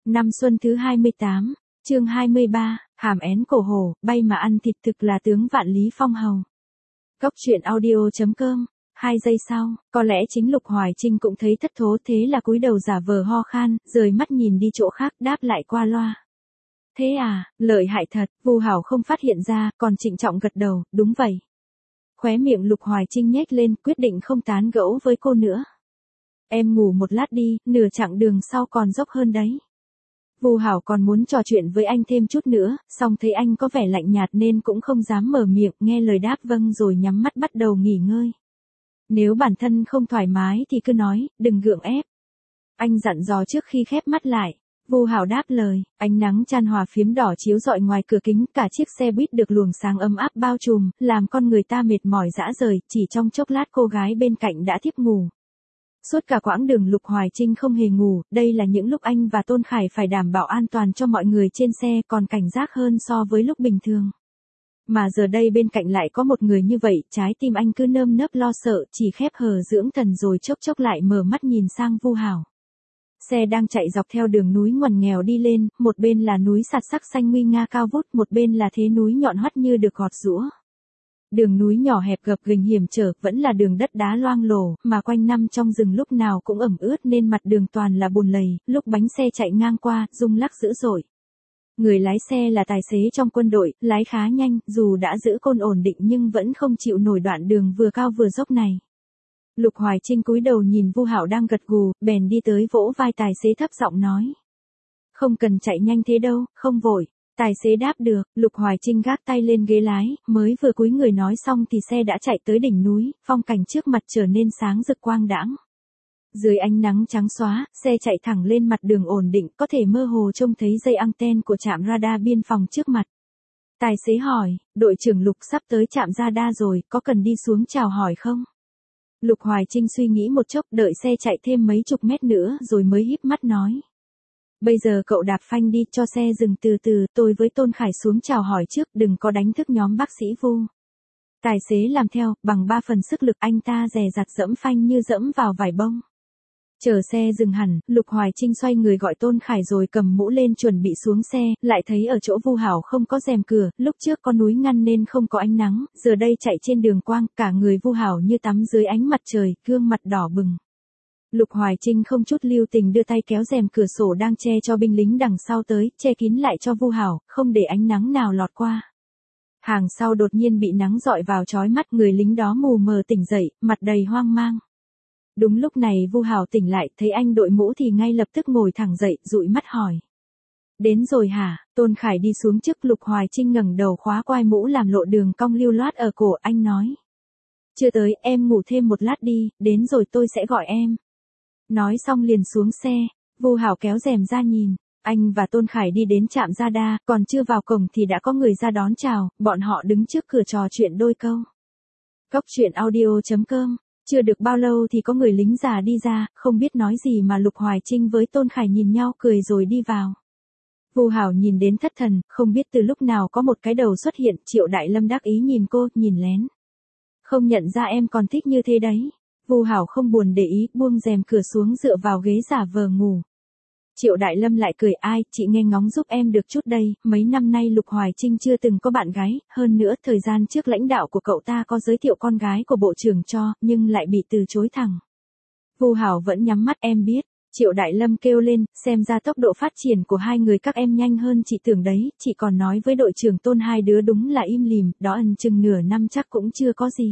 Năm xuân thứ 28, chương 23, hàm én cổ hổ, bay mà ăn thịt thực là tướng vạn lý phong hầu. Cốc truyện audio.com. 2 giây sau, có lẽ chính Lục Hoài Trinh cũng thấy thất thố, thế là cúi đầu giả vờ ho khan, rời mắt nhìn đi chỗ khác, đáp lại qua loa. Thế à, lợi hại thật. Vu Hảo không phát hiện ra, còn trịnh trọng gật đầu, đúng vậy. Khóe miệng Lục Hoài Trinh nhếch lên, quyết định không tán gẫu với cô nữa. Em ngủ một lát đi, nửa chặng đường sau còn dốc hơn đấy. Vu Hảo còn muốn trò chuyện với anh thêm chút nữa, song thấy anh có vẻ lạnh nhạt nên cũng không dám mở miệng, nghe lời đáp vâng rồi nhắm mắt bắt đầu nghỉ ngơi. Nếu bản thân không thoải mái thì cứ nói, đừng gượng ép. Anh dặn dò trước khi khép mắt lại. Vu Hảo đáp lời, ánh nắng chan hòa phiếm đỏ chiếu rọi ngoài cửa kính, cả chiếc xe buýt được luồng sáng ấm áp bao trùm, làm con người ta mệt mỏi rã rời, chỉ trong chốc lát cô gái bên cạnh đã thiếp ngủ. Suốt cả quãng đường Lục Hoài Trinh không hề ngủ, đây là những lúc anh và Tôn Khải phải đảm bảo an toàn cho mọi người trên xe, còn cảnh giác hơn so với lúc bình thường. Mà giờ đây bên cạnh lại có một người như vậy, trái tim anh cứ nơm nớp lo sợ, chỉ khép hờ dưỡng thần rồi chốc chốc lại mở mắt nhìn sang Vu Hảo. Xe đang chạy dọc theo đường núi ngoằn nghèo đi lên, một bên là núi sạt sắc xanh nguy nga cao vút, một bên là thế núi nhọn hoắt như được gọt giũa. Đường núi nhỏ hẹp gập ghềnh hiểm trở, vẫn là đường đất đá loang lổ, mà quanh năm trong rừng lúc nào cũng ẩm ướt nên mặt đường toàn là bùn lầy, lúc bánh xe chạy ngang qua, rung lắc dữ dội. Người lái xe là tài xế trong quân đội, lái khá nhanh, dù đã giữ côn ổn định nhưng vẫn không chịu nổi đoạn đường vừa cao vừa dốc này. Lục Hoài Trinh cúi đầu nhìn Vu Hảo đang gật gù, bèn đi tới vỗ vai tài xế thấp giọng nói. Không cần chạy nhanh thế đâu, không vội. Tài xế đáp được, Lục Hoài Trinh gác tay lên ghế lái, mới vừa cúi người nói xong thì xe đã chạy tới đỉnh núi, phong cảnh trước mặt trở nên sáng rực quang đãng. Dưới ánh nắng trắng xóa, xe chạy thẳng lên mặt đường ổn định, có thể mơ hồ trông thấy dây anten của trạm radar biên phòng trước mặt. Tài xế hỏi, đội trưởng Lục sắp tới trạm radar rồi, có cần đi xuống chào hỏi không? Lục Hoài Trinh suy nghĩ một chốc, đợi xe chạy thêm mấy chục mét nữa rồi mới híp mắt nói. Bây giờ cậu đạp phanh đi, cho xe dừng từ từ, tôi với Tôn Khải xuống chào hỏi trước, đừng có đánh thức nhóm bác sĩ Vu. Tài xế làm theo, bằng 3 phần sức lực anh ta dè dặt dẫm phanh như dẫm vào vải bông. Chờ xe dừng hẳn, Lục Hoài Trinh xoay người gọi Tôn Khải rồi cầm mũ lên chuẩn bị xuống xe, lại thấy ở chỗ Vu Hảo không có rèm cửa, lúc trước có núi ngăn nên không có ánh nắng, giờ đây chạy trên đường quang, cả người Vu Hảo như tắm dưới ánh mặt trời, gương mặt đỏ bừng. Lục Hoài Trinh không chút lưu tình đưa tay kéo rèm cửa sổ đang che cho binh lính đằng sau tới, che kín lại cho Vu Hảo, không để ánh nắng nào lọt qua. Hàng sau đột nhiên bị nắng rọi vào chói mắt, người lính đó mù mờ tỉnh dậy, mặt đầy hoang mang. Đúng lúc này Vu Hảo tỉnh lại, thấy anh đội mũ thì ngay lập tức ngồi thẳng dậy, dụi mắt hỏi. Đến rồi hả? Tôn Khải đi xuống trước, Lục Hoài Trinh ngẩng đầu khóa quai mũ làm lộ đường cong lưu loát ở cổ, anh nói. Chưa tới, em ngủ thêm một lát đi, đến rồi tôi sẽ gọi em. Nói xong liền xuống xe, Vu Hảo kéo rèm ra nhìn, anh và Tôn Khải đi đến trạm radar, còn chưa vào cổng thì đã có người ra đón chào, bọn họ đứng trước cửa trò chuyện đôi câu. Cốc truyện audio.com. Chưa được bao lâu thì có người lính già đi ra, không biết nói gì mà Lục Hoài Trinh với Tôn Khải nhìn nhau cười rồi đi vào. Vu Hảo nhìn đến thất thần, không biết từ lúc nào có một cái đầu xuất hiện, Triệu Đại Lâm đắc ý nhìn cô, nhìn lén. Không nhận ra em còn thích như thế đấy. Vu Hảo không buồn để ý, buông rèm cửa xuống dựa vào ghế giả vờ ngủ. Triệu Đại Lâm lại cười, ai, chị nghe ngóng giúp em được chút đây, mấy năm nay Lục Hoài Trinh chưa từng có bạn gái, hơn nữa thời gian trước lãnh đạo của cậu ta có giới thiệu con gái của bộ trưởng cho, nhưng lại bị từ chối thẳng. Vu Hảo vẫn nhắm mắt, em biết. Triệu Đại Lâm kêu lên, xem ra tốc độ phát triển của hai người các em nhanh hơn chị tưởng đấy, chị còn nói với đội trưởng Tôn hai đứa đúng là im lìm, đó ẩn chừng nửa năm chắc cũng chưa có gì.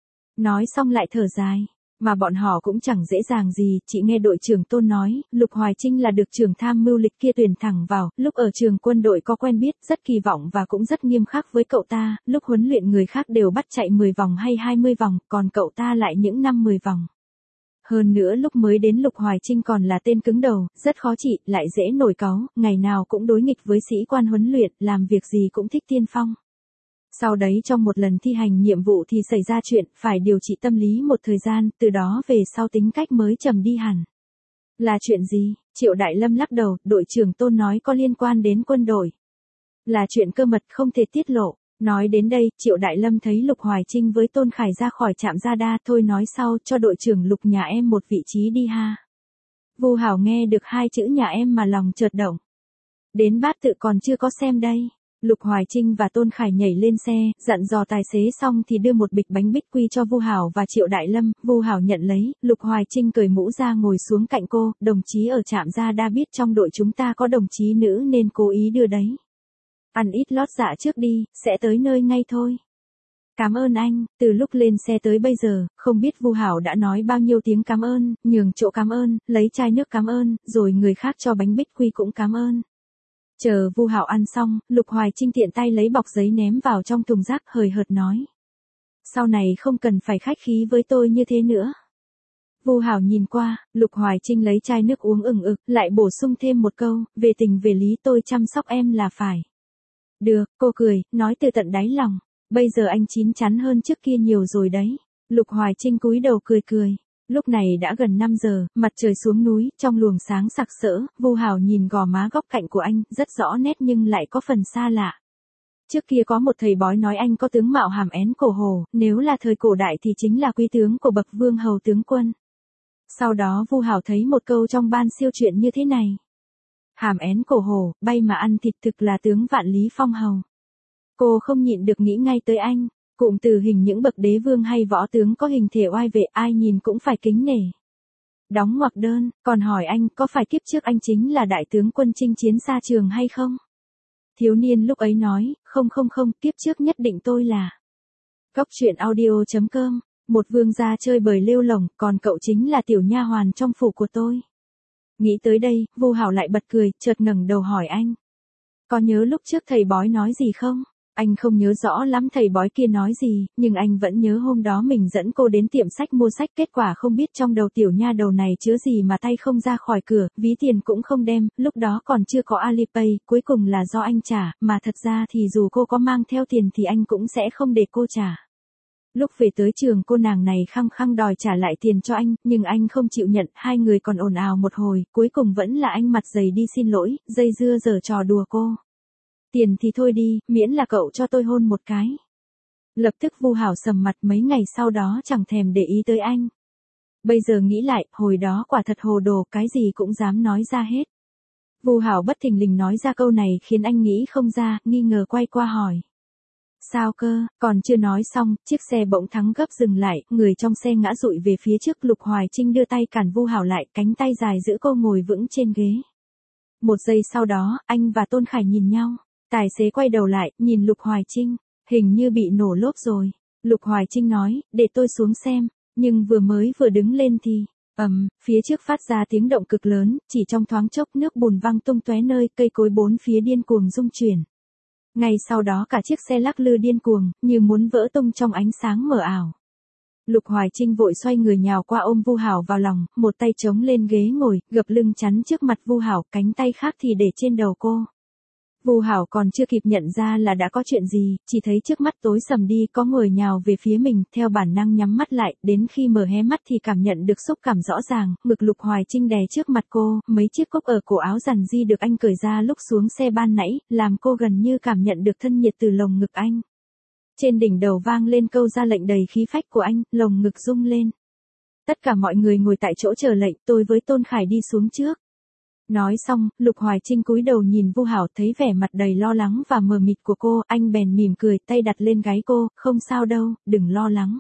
Nói xong lại thở dài. Mà bọn họ cũng chẳng dễ dàng gì, chị nghe đội trưởng Tôn nói, Lục Hoài Trinh là được trưởng tham mưu lịch kia tuyển thẳng vào, lúc ở trường quân đội có quen biết, rất kỳ vọng và cũng rất nghiêm khắc với cậu ta, lúc huấn luyện người khác đều bắt chạy 10 vòng hay 20 vòng, còn cậu ta lại những năm 10 vòng. Hơn nữa lúc mới đến Lục Hoài Trinh còn là tên cứng đầu, rất khó trị, lại dễ nổi cáu, ngày nào cũng đối nghịch với sĩ quan huấn luyện, làm việc gì cũng thích tiên phong. Sau đấy trong một lần thi hành nhiệm vụ thì xảy ra chuyện, phải điều trị tâm lý một thời gian, từ đó về sau tính cách mới trầm đi hẳn. Là chuyện gì? Triệu Đại Lâm lắc đầu, đội trưởng Tôn nói có liên quan đến quân đội. Là chuyện cơ mật không thể tiết lộ. Nói đến đây, Triệu Đại Lâm thấy Lục Hoài Trinh với Tôn Khải ra khỏi trạm radar, thôi nói sau, cho đội trưởng Lục nhà em một vị trí đi ha. Vu Hảo nghe được hai chữ nhà em mà lòng chợt động. Đến bát tự còn chưa có xem đây. Lục Hoài Trinh và Tôn Khải nhảy lên xe, dặn dò tài xế xong thì đưa một bịch bánh bích quy cho Vu Hảo và Triệu Đại Lâm. Vu Hảo nhận lấy, Lục Hoài Trinh cởi mũ ra ngồi xuống cạnh cô, đồng chí ở trạm gia đa biết trong đội chúng ta có đồng chí nữ nên cố ý đưa đấy. Ăn ít lót dạ trước đi, sẽ tới nơi ngay thôi. Cảm ơn anh, từ lúc lên xe tới bây giờ, không biết Vu Hảo đã nói bao nhiêu tiếng cảm ơn, nhường chỗ cảm ơn, lấy chai nước cảm ơn, rồi người khác cho bánh bích quy cũng cảm ơn. Chờ Vu Hảo ăn xong, Lục Hoài Trinh tiện tay lấy bọc giấy ném vào trong thùng rác hời hợt nói. Sau này không cần phải khách khí với tôi như thế nữa. Vu Hảo nhìn qua, Lục Hoài Trinh lấy chai nước uống ừng ực, lại bổ sung thêm một câu, về tình về lý tôi chăm sóc em là phải. Được, cô cười, nói từ tận đáy lòng. Bây giờ anh chín chắn hơn trước kia nhiều rồi đấy. Lục Hoài Trinh cúi đầu cười cười. Lúc này đã gần 5 giờ, mặt trời xuống núi, trong luồng sáng sặc sỡ, Vu Hảo nhìn gò má góc cạnh của anh, rất rõ nét nhưng lại có phần xa lạ. Trước kia có một thầy bói nói anh có tướng mạo hàm én cổ hồ, nếu là thời cổ đại thì chính là quý tướng của bậc vương hầu tướng quân. Sau đó Vu Hảo thấy một câu trong ban siêu truyện như thế này. Hàm én cổ hồ, bay mà ăn thịt thực là tướng vạn lý phong hầu. Cô không nhịn được nghĩ ngay tới anh, cụm từ hình những bậc đế vương hay võ tướng có hình thể oai vệ ai nhìn cũng phải kính nể. Đóng ngoặc đơn, còn hỏi anh có phải kiếp trước anh chính là đại tướng quân chinh chiến xa trường hay không? Thiếu niên lúc ấy nói, không, kiếp trước nhất định tôi là. Góc truyện audio.com, một vương gia chơi bời lêu lổng, còn cậu chính là tiểu nha hoàn trong phủ của tôi. Nghĩ tới đây, Vu Hảo lại bật cười, chợt ngẩng đầu hỏi anh. Có nhớ lúc trước thầy bói nói gì không? Anh không nhớ rõ lắm thầy bói kia nói gì, nhưng anh vẫn nhớ hôm đó mình dẫn cô đến tiệm sách mua sách, kết quả không biết trong đầu tiểu nha đầu này chứa gì mà tay không ra khỏi cửa, ví tiền cũng không đem, lúc đó còn chưa có Alipay, cuối cùng là do anh trả, mà thật ra thì dù cô có mang theo tiền thì anh cũng sẽ không để cô trả. Lúc về tới trường cô nàng này khăng khăng đòi trả lại tiền cho anh, nhưng anh không chịu nhận, hai người còn ồn ào một hồi, cuối cùng vẫn là anh mặt dày đi xin lỗi, dây dưa giở trò đùa cô. Tiền thì thôi đi, miễn là cậu cho tôi hôn một cái. Lập tức Vu Hảo sầm mặt, mấy ngày sau đó chẳng thèm để ý tới anh. Bây giờ nghĩ lại, hồi đó quả thật hồ đồ, cái gì cũng dám nói ra hết. Vu Hảo bất thình lình nói ra câu này khiến anh nghĩ không ra, nghi ngờ quay qua hỏi. Sao cơ, còn chưa nói xong, chiếc xe bỗng thắng gấp dừng lại, người trong xe ngã dụi về phía trước. Lục Hoài Trinh đưa tay cản Vu Hảo lại, cánh tay dài giữ cô ngồi vững trên ghế. Một giây sau đó, anh và Tôn Khải nhìn nhau. Tài xế quay đầu lại, nhìn Lục Hoài Trinh, hình như bị nổ lốp rồi. Lục Hoài Trinh nói, để tôi xuống xem, nhưng vừa đứng lên thì, phía trước phát ra tiếng động cực lớn, chỉ trong thoáng chốc nước bùn văng tung tóe nơi cây cối bốn phía điên cuồng rung chuyển. Ngay sau đó cả chiếc xe lắc lư điên cuồng, như muốn vỡ tung trong ánh sáng mờ ảo. Lục Hoài Trinh vội xoay người nhào qua ôm Vu Hảo vào lòng, một tay chống lên ghế ngồi, gập lưng chắn trước mặt Vu Hảo, cánh tay khác thì để trên đầu cô. Vu Hảo còn chưa kịp nhận ra là đã có chuyện gì, chỉ thấy trước mắt tối sầm đi, có người nhào về phía mình, theo bản năng nhắm mắt lại, đến khi mở hé mắt thì cảm nhận được xúc cảm rõ ràng, ngực Lục Hoài Trinh đè trước mặt cô, mấy chiếc cúc ở cổ áo rằn di được anh cởi ra lúc xuống xe ban nãy, làm cô gần như cảm nhận được thân nhiệt từ lồng ngực anh. Trên đỉnh đầu vang lên câu ra lệnh đầy khí phách của anh, lồng ngực rung lên. Tất cả mọi người ngồi tại chỗ chờ lệnh, tôi với Tôn Khải đi xuống trước. Nói xong, Lục Hoài Trinh cúi đầu nhìn Vu Hảo, thấy vẻ mặt đầy lo lắng và mờ mịt của cô, anh bèn mỉm cười, tay đặt lên gáy cô, không sao đâu, đừng lo lắng.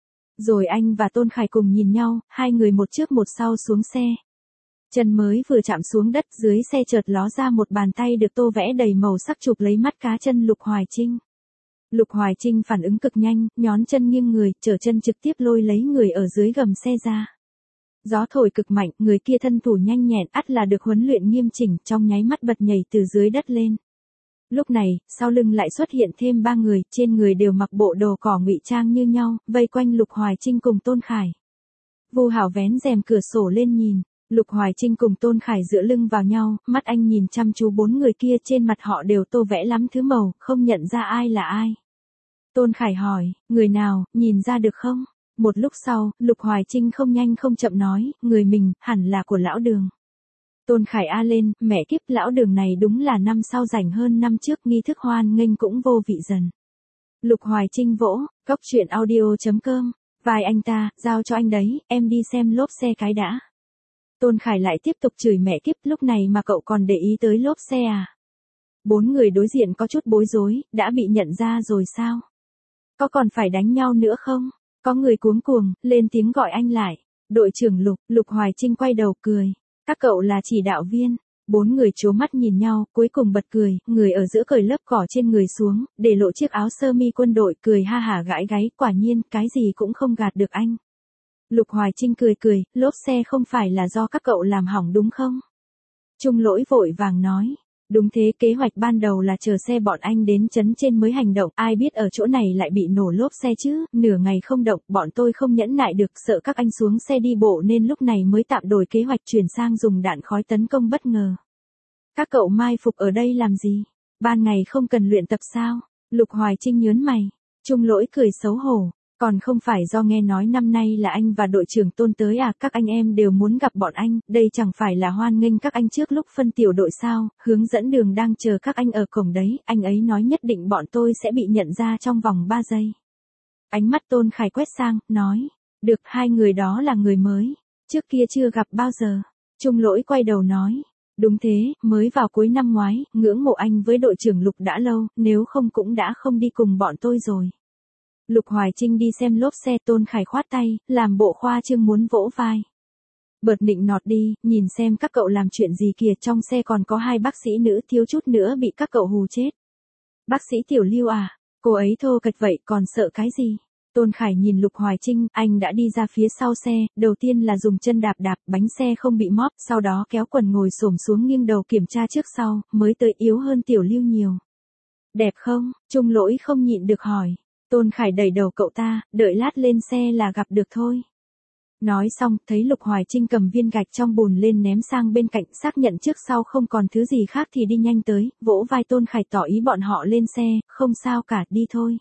Rồi anh và Tôn Khải cùng nhìn nhau, hai người một trước một sau xuống xe. Chân mới vừa chạm xuống đất, dưới xe chợt ló ra một bàn tay được tô vẽ đầy màu sắc chụp lấy mắt cá chân Lục Hoài Trinh. Lục Hoài Trinh phản ứng cực nhanh, nhón chân nghiêng người, trở chân trực tiếp lôi lấy người ở dưới gầm xe ra. Gió thổi cực mạnh, người kia thân thủ nhanh nhẹn, ắt là được huấn luyện nghiêm chỉnh, trong nháy mắt bật nhảy từ dưới đất lên. Lúc này, sau lưng lại xuất hiện thêm ba người, trên người đều mặc bộ đồ cỏ ngụy trang như nhau, vây quanh Lục Hoài Trinh cùng Tôn Khải. Vu Hảo vén rèm cửa sổ lên nhìn, Lục Hoài Trinh cùng Tôn Khải dựa lưng vào nhau, mắt anh nhìn chăm chú bốn người kia, trên mặt họ đều tô vẽ lắm thứ màu, không nhận ra ai là ai. Tôn Khải hỏi, người nào, nhìn ra được không? Một lúc sau, Lục Hoài Trinh không nhanh không chậm nói, người mình, hẳn là của lão Đường. Tôn Khải a lên, mẹ kiếp, lão Đường này đúng là năm sau rảnh hơn năm trước, nghi thức hoan nghênh cũng vô vị dần. Lục Hoài Trinh vỗ, góc truyện audio.com, vai anh ta, giao cho anh đấy, em đi xem lốp xe cái đã. Tôn Khải lại tiếp tục chửi mẹ kiếp, lúc này mà cậu còn để ý tới lốp xe à? Bốn người đối diện có chút bối rối, đã bị nhận ra rồi sao? Có còn phải đánh nhau nữa không? Có người cuống cuồng, lên tiếng gọi anh lại. Đội trưởng Lục, Lục Hoài Trinh quay đầu cười. Các cậu là chỉ đạo viên. Bốn người trố mắt nhìn nhau, cuối cùng bật cười, người ở giữa cởi lớp cỏ trên người xuống, để lộ chiếc áo sơ mi quân đội, cười ha hả gãi gáy, quả nhiên, cái gì cũng không gạt được anh. Lục Hoài Trinh cười cười, lốp xe không phải là do các cậu làm hỏng đúng không? Trung Lỗi vội vàng nói. Đúng thế, kế hoạch ban đầu là chờ xe bọn anh đến trấn trên mới hành động, ai biết ở chỗ này lại bị nổ lốp xe chứ, nửa ngày không động, bọn tôi không nhẫn nại được, sợ các anh xuống xe đi bộ nên lúc này mới tạm đổi kế hoạch chuyển sang dùng đạn khói tấn công bất ngờ. Các cậu mai phục ở đây làm gì? Ban ngày không cần luyện tập sao? Lục Hoài Trinh nhớn mày. Trung Lỗi cười xấu hổ. Còn không phải do nghe nói năm nay là anh và đội trưởng Tôn tới à, các anh em đều muốn gặp bọn anh, đây chẳng phải là hoan nghênh các anh trước lúc phân tiểu đội sao, hướng dẫn đường đang chờ các anh ở cổng đấy, anh ấy nói nhất định bọn tôi sẽ bị nhận ra trong vòng 3 giây. Ánh mắt Tôn Khải quét sang, nói, được, hai người đó là người mới, trước kia chưa gặp bao giờ. Trung Lỗi quay đầu nói, đúng thế, mới vào cuối năm ngoái, ngưỡng mộ anh với đội trưởng Lục đã lâu, nếu không cũng đã không đi cùng bọn tôi rồi. Lục Hoài Trinh đi xem lốp xe, Tôn Khải khoát tay, làm bộ khoa trương muốn vỗ vai. Bợt nịnh nọt đi, nhìn xem các cậu làm chuyện gì kìa, trong xe còn có 2 bác sĩ nữ, thiếu chút nữa bị các cậu hù chết. Bác sĩ Tiểu Lưu à, cô ấy thô kệch vậy còn sợ cái gì? Tôn Khải nhìn Lục Hoài Trinh, anh đã đi ra phía sau xe, đầu tiên là dùng chân đạp đạp, bánh xe không bị móp, sau đó kéo quần ngồi xổm xuống nghiêng đầu kiểm tra trước sau, mới tới yếu hơn Tiểu Lưu nhiều. Đẹp không? Trung Lỗi không nhịn được hỏi. Tôn Khải đẩy đầu cậu ta, đợi lát lên xe là gặp được thôi. Nói xong, thấy Lục Hoài Trinh cầm viên gạch trong bùn lên ném sang bên cạnh, xác nhận trước sau không còn thứ gì khác thì đi nhanh tới, vỗ vai Tôn Khải tỏ ý bọn họ lên xe, không sao cả, đi thôi.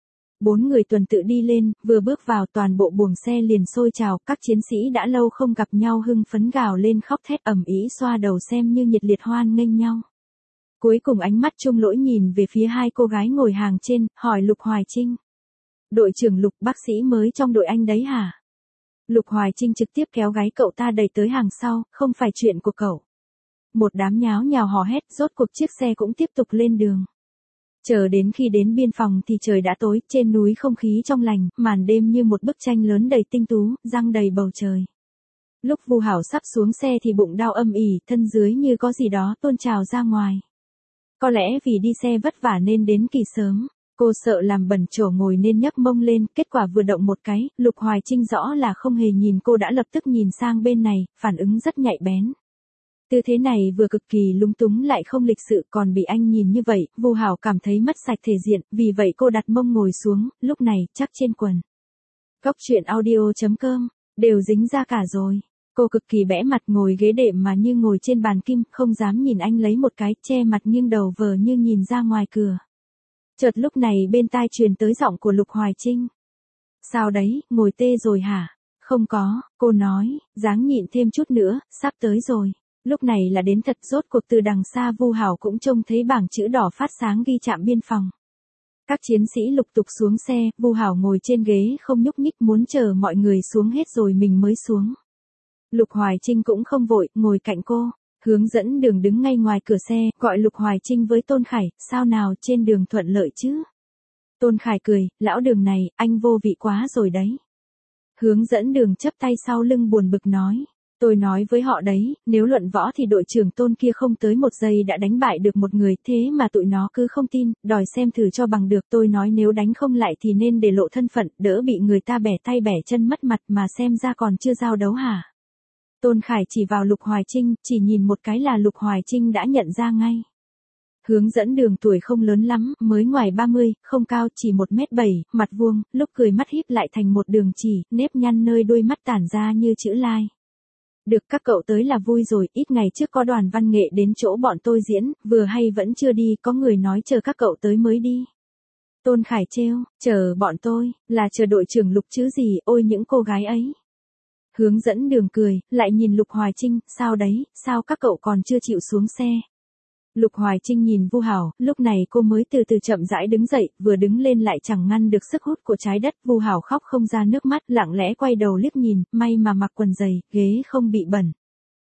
4 người tuần tự đi lên, vừa bước vào toàn bộ buồng xe liền sôi trào, các chiến sĩ đã lâu không gặp nhau hưng phấn gào lên khóc thét ầm ĩ xoa đầu xem như nhiệt liệt hoan nghênh nhau. Cuối cùng ánh mắt Trung Lỗi nhìn về phía 2 cô gái ngồi hàng trên, hỏi Lục Hoài Trinh. Đội trưởng Lục, bác sĩ mới trong đội anh đấy hả? Lục Hoài Trinh trực tiếp kéo gáy cậu ta đẩy tới hàng sau, không phải chuyện của cậu. Một đám nháo nhào hò hét, rốt cuộc chiếc xe cũng tiếp tục lên đường. Chờ đến khi đến biên phòng thì trời đã tối, trên núi không khí trong lành, màn đêm như một bức tranh lớn đầy tinh tú, răng đầy bầu trời. Lúc Vu Hảo sắp xuống xe thì bụng đau âm ỉ, thân dưới như có gì đó tuôn trào ra ngoài. Có lẽ vì đi xe vất vả nên đến kỳ sớm. Cô sợ làm bẩn chỗ ngồi nên nhấc mông lên, kết quả vừa động một cái, Lục Hoài Trinh rõ là không hề nhìn cô đã lập tức nhìn sang bên này, phản ứng rất nhạy bén. Tư thế này vừa cực kỳ lúng túng lại không lịch sự, còn bị anh nhìn như vậy, Vu Hảo cảm thấy mất sạch thể diện, vì vậy cô đặt mông ngồi xuống, lúc này chắc trên quần. Góc truyện audio.com, đều dính ra cả rồi. Cô cực kỳ bẽ mặt ngồi ghế đệm mà như ngồi trên bàn kim, không dám nhìn anh lấy một cái, che mặt nghiêng đầu vờ như nhìn ra ngoài cửa. Chợt lúc này bên tai truyền tới giọng của Lục Hoài Trinh. Sao đấy, ngồi tê rồi hả? Không có, cô nói, dáng nhịn thêm chút nữa, sắp tới rồi. Lúc này là đến thật, rốt cuộc từ đằng xa Vu Hảo cũng trông thấy bảng chữ đỏ phát sáng ghi trạm biên phòng. Các chiến sĩ lục tục xuống xe, Vu Hảo ngồi trên ghế không nhúc nhích muốn chờ mọi người xuống hết rồi mình mới xuống. Lục Hoài Trinh cũng không vội, ngồi cạnh cô. Hướng dẫn đường đứng ngay ngoài cửa xe, gọi Lục Hoài Trinh với Tôn Khải, sao nào trên đường thuận lợi chứ? Tôn Khải cười, lão đường này, anh vô vị quá rồi đấy. Hướng dẫn đường chắp tay sau lưng buồn bực nói. Tôi nói với họ đấy, nếu luận võ thì đội trưởng Tôn kia không tới 1 giây đã đánh bại được một người, thế mà tụi nó cứ không tin, đòi xem thử cho bằng được. Tôi nói nếu đánh không lại thì nên để lộ thân phận, đỡ bị người ta bẻ tay bẻ chân mất mặt, mà xem ra còn chưa giao đấu hả? Tôn Khải chỉ vào Lục Hoài Trinh, chỉ nhìn một cái là Lục Hoài Trinh đã nhận ra ngay. Hướng dẫn đường tuổi không lớn lắm, mới ngoài 30, không cao, chỉ 1m7, mặt vuông, lúc cười mắt híp lại thành một đường chỉ, nếp nhăn nơi đôi mắt tản ra như chữ lai. Được, các cậu tới là vui rồi, ít ngày trước có đoàn văn nghệ đến chỗ bọn tôi diễn, vừa hay vẫn chưa đi, có người nói chờ các cậu tới mới đi. Tôn Khải trêu, chờ bọn tôi, là chờ đội trưởng Lục chứ gì, ôi những cô gái ấy. Hướng dẫn đường cười, lại nhìn Lục Hoài Trinh, sao đấy, sao các cậu còn chưa chịu xuống xe. Lục Hoài Trinh nhìn Vu Hảo, lúc này cô mới từ từ chậm rãi đứng dậy, vừa đứng lên lại chẳng ngăn được sức hút của trái đất. Vu Hảo khóc không ra nước mắt, lặng lẽ quay đầu liếc nhìn, may mà mặc quần giày, ghế không bị bẩn.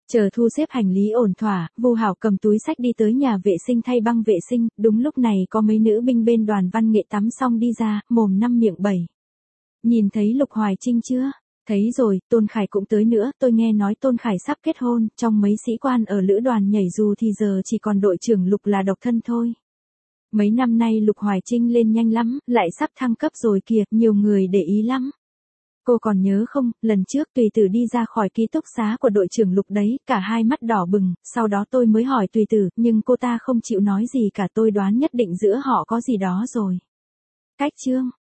Chờ thu xếp hành lý ổn thỏa, Vu Hảo cầm túi sách đi tới nhà vệ sinh thay băng vệ sinh, đúng lúc này có mấy nữ binh bên đoàn văn nghệ tắm xong đi ra, mồm năm miệng bảy. Nhìn thấy Lục Hoài Trinh chưa? Thấy rồi, Tôn Khải cũng tới nữa, tôi nghe nói Tôn Khải sắp kết hôn, trong mấy sĩ quan ở lữ đoàn nhảy dù thì giờ chỉ còn đội trưởng Lục là độc thân thôi. Mấy năm nay Lục Hoài Trinh lên nhanh lắm, lại sắp thăng cấp rồi kìa, nhiều người để ý lắm. Cô còn nhớ không, lần trước Tùy Tử đi ra khỏi ký túc xá của đội trưởng Lục đấy, cả hai mắt đỏ bừng, sau đó tôi mới hỏi Tùy Tử, nhưng cô ta không chịu nói gì cả, tôi đoán nhất định giữa họ có gì đó rồi. Cách Trương,